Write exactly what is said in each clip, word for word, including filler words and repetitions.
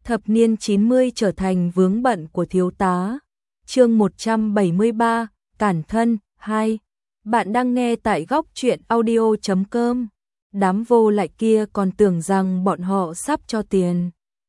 Thập niên chín mươi trở thành vướng bận của thiếu tá. Chương một trăm bảy mươi ba, Cản thân hai. Bạn đang nghe tại góc truyện audio chấm com. Đám vô lại kia còn tưởng rằng bọn họ sắp cho tiền.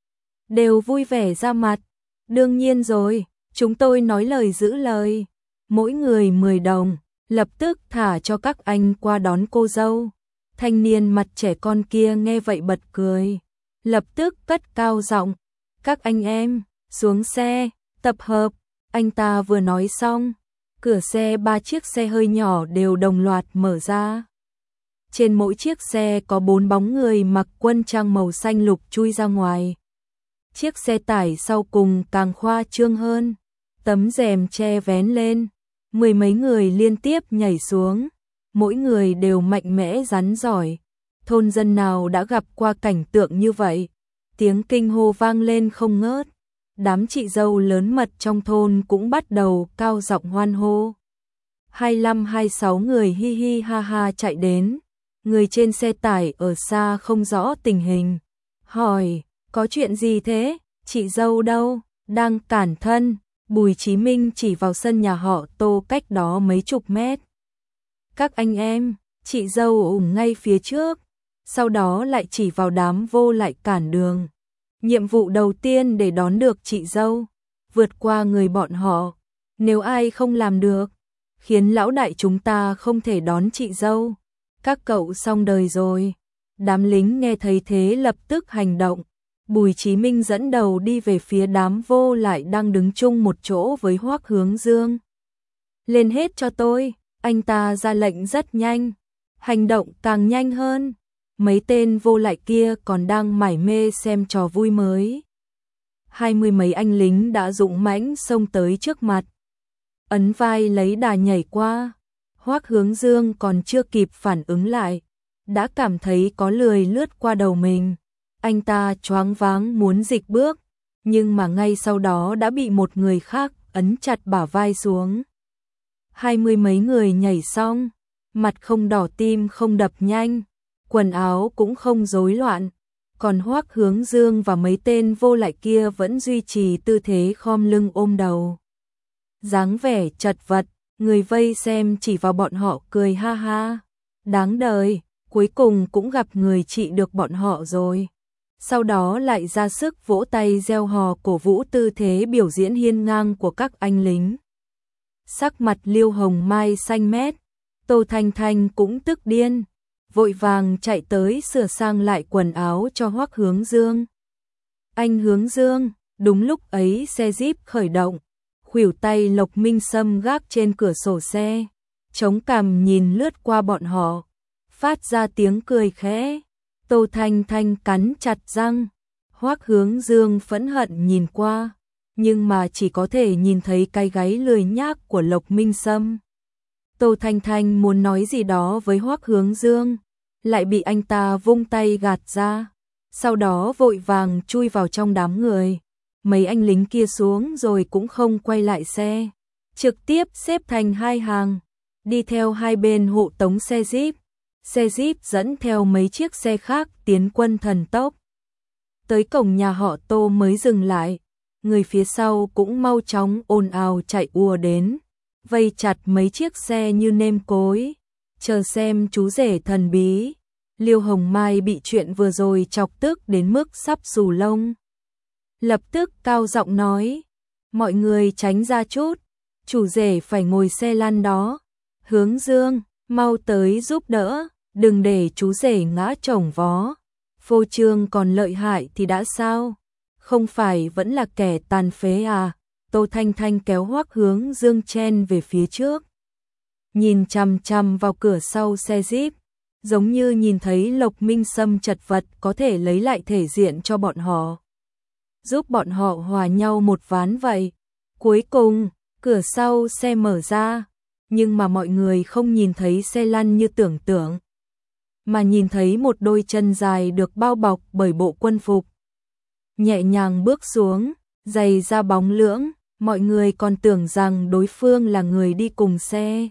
Đều vui vẻ ra mặt. Đương nhiên rồi, chúng tôi nói lời giữ lời. Mỗi người mười đồng, lập tức thả cho các anh qua đón cô dâu. Thanh niên mặt trẻ con kia nghe vậy bật cười. Lập tức cất cao giọng. Các anh em, xuống xe, tập hợp. Anh ta vừa nói xong, cửa xe ba chiếc xe hơi nhỏ đều đồng loạt mở ra. Trên mỗi chiếc xe có bốn bóng người mặc quân trang màu xanh lục chui ra ngoài. Chiếc xe tải sau cùng càng khoa trương hơn. Tấm rèm che vén lên, mười mấy người liên tiếp nhảy xuống. Mỗi người đều mạnh mẽ rắn giỏi. Thôn dân nào đã gặp qua cảnh tượng như vậy? Tiếng kinh hô vang lên không ngớt. Đám chị dâu lớn mật trong thôn cũng bắt đầu cao giọng hoan hô. hai lăm hai sáu người hi hi ha ha chạy đến. Người trên xe tải ở xa không rõ tình hình. Hỏi, có chuyện gì thế? Chị dâu đâu? Đang cản thân. Bùi Chí Minh chỉ vào sân nhà họ Tô cách đó mấy chục mét. Các anh em, chị dâu ủng ngay phía trước. Sau đó lại chỉ vào đám vô lại cản đường. Nhiệm vụ đầu tiên để đón được chị dâu, vượt qua người bọn họ. Nếu ai không làm được, khiến lão đại chúng ta không thể đón chị dâu. Các cậu xong đời rồi. Đám lính nghe thấy thế lập tức hành động. Bùi Chí Minh dẫn đầu đi về phía đám vô lại đang đứng chung một chỗ với Hoắc Hướng Dương. Lên hết cho tôi, anh ta ra lệnh rất nhanh. Hành động càng nhanh hơn. Mấy tên vô lại kia còn đang mải mê xem trò vui mới. Hai mươi mấy anh lính đã dũng mãnh xông tới trước mặt. Ấn vai lấy đà nhảy qua. Hoắc Hướng Dương còn chưa kịp phản ứng lại, đã cảm thấy có lười lướt qua đầu mình. Anh ta choáng váng muốn dịch bước, nhưng mà ngay sau đó đã bị một người khác ấn chặt bả vai xuống. Hai mươi mấy người nhảy xong, mặt không đỏ tim không đập nhanh. Quần áo cũng không rối loạn, còn Hoắc Hướng Dương và mấy tên vô lại kia vẫn duy trì tư thế khom lưng ôm đầu. Dáng vẻ chật vật, người vây xem chỉ vào bọn họ cười ha ha. Đáng đời, cuối cùng cũng gặp người trị được bọn họ rồi. Sau đó lại ra sức vỗ tay reo hò cổ vũ tư thế biểu diễn hiên ngang của các anh lính. Sắc mặt Liêu Hồng Mai xanh mét, Tô Thanh Thanh cũng tức điên. Vội vàng chạy tới sửa sang lại quần áo cho Hoắc Hướng Dương. Anh Hướng Dương, đúng lúc ấy xe Jeep khởi động, khuỷu tay Lộc Minh Sâm gác trên cửa sổ xe, chống cằm nhìn lướt qua bọn họ, phát ra tiếng cười khẽ. Tô Thanh Thanh cắn chặt răng, Hoắc Hướng Dương phẫn hận nhìn qua, nhưng mà chỉ có thể nhìn thấy cái gáy lười nhác của Lộc Minh Sâm. Tô Thanh Thanh muốn nói gì đó với Hoắc Hướng Dương, lại bị anh ta vung tay gạt ra, sau đó vội vàng chui vào trong đám người. Mấy anh lính kia xuống rồi cũng không quay lại xe, trực tiếp xếp thành hai hàng, đi theo hai bên hộ tống xe Jeep. Xe Jeep dẫn theo mấy chiếc xe khác tiến quân thần tốc. Tới cổng nhà họ Tô mới dừng lại, người phía sau cũng mau chóng ồn ào chạy ùa đến, vây chặt mấy chiếc xe như nêm cối, chờ xem chú rể thần bí. Liêu Hồng Mai bị chuyện vừa rồi chọc tức đến mức sắp xù lông. Lập tức cao giọng nói, mọi người tránh ra chút, chủ rể phải ngồi xe lăn đó. Hướng Dương, mau tới giúp đỡ, đừng để chú rể ngã chồng vó. Phô trương còn lợi hại thì đã sao? Không phải vẫn là kẻ tàn phế à? Tô Thanh Thanh kéo Hoắc Hướng Dương chen về phía trước, nhìn chằm chằm vào cửa sau xe Jeep, giống như nhìn thấy Lộc Minh Sâm chật vật có thể lấy lại thể diện cho bọn họ, giúp bọn họ hòa nhau một ván vậy. Cuối cùng, cửa sau xe mở ra, nhưng mà mọi người không nhìn thấy xe lăn như tưởng tượng, mà nhìn thấy một đôi chân dài được bao bọc bởi bộ quân phục. Nhẹ nhàng bước xuống, giày da bóng lưỡng, mọi người còn tưởng rằng đối phương là người đi cùng xe.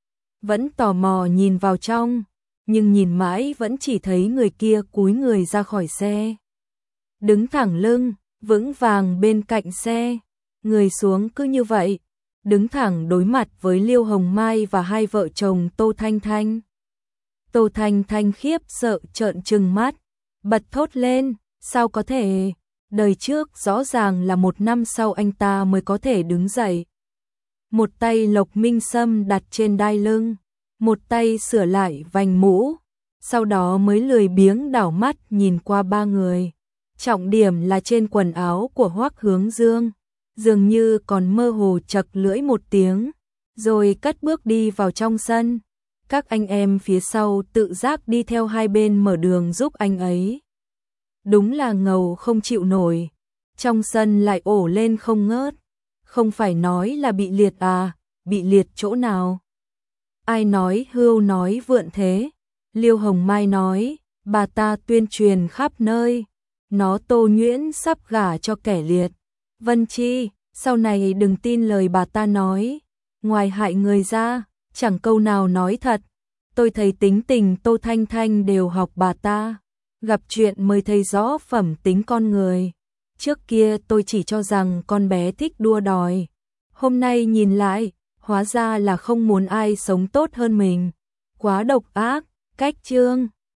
Vẫn tò mò nhìn vào trong, nhưng nhìn mãi vẫn chỉ thấy người kia cúi người ra khỏi xe. Đứng thẳng lưng, vững vàng bên cạnh xe, người xuống cứ như vậy, đứng thẳng đối mặt với Liêu Hồng Mai và hai vợ chồng Tô Thanh Thanh. Tô Thanh Thanh khiếp sợ trợn trừng mắt, bật thốt lên, sao có thể, đời trước rõ ràng là một năm sau anh ta mới có thể đứng dậy. Một tay Lộc Minh Sâm đặt trên đai lưng, một tay sửa lại vành mũ, sau đó mới lười biếng đảo mắt nhìn qua ba người. Trọng điểm là trên quần áo của Hoắc Hướng Dương, dường như còn mơ hồ chật lưỡi một tiếng, rồi cất bước đi vào trong sân. Các anh em phía sau tự giác đi theo hai bên mở đường giúp anh ấy. Đúng là ngầu không chịu nổi, trong sân lại ổ lên không ngớt. Không phải nói là bị liệt à, bị liệt chỗ nào? Ai nói hưu nói vượn thế? Liêu Hồng Mai nói, bà ta tuyên truyền khắp nơi, nó Tô Nhuyễn sắp gả cho kẻ liệt. Vân Chi, sau này đừng tin lời bà ta nói, ngoài hại người ra, chẳng câu nào nói thật. Tôi thấy tính tình Tô Thanh Thanh đều học bà ta, gặp chuyện mới thấy rõ phẩm tính con người. Trước kia tôi chỉ cho rằng con bé thích đua đòi, hôm nay nhìn lại, hóa ra là không muốn ai sống tốt hơn mình. Quá độc ác, cách trương.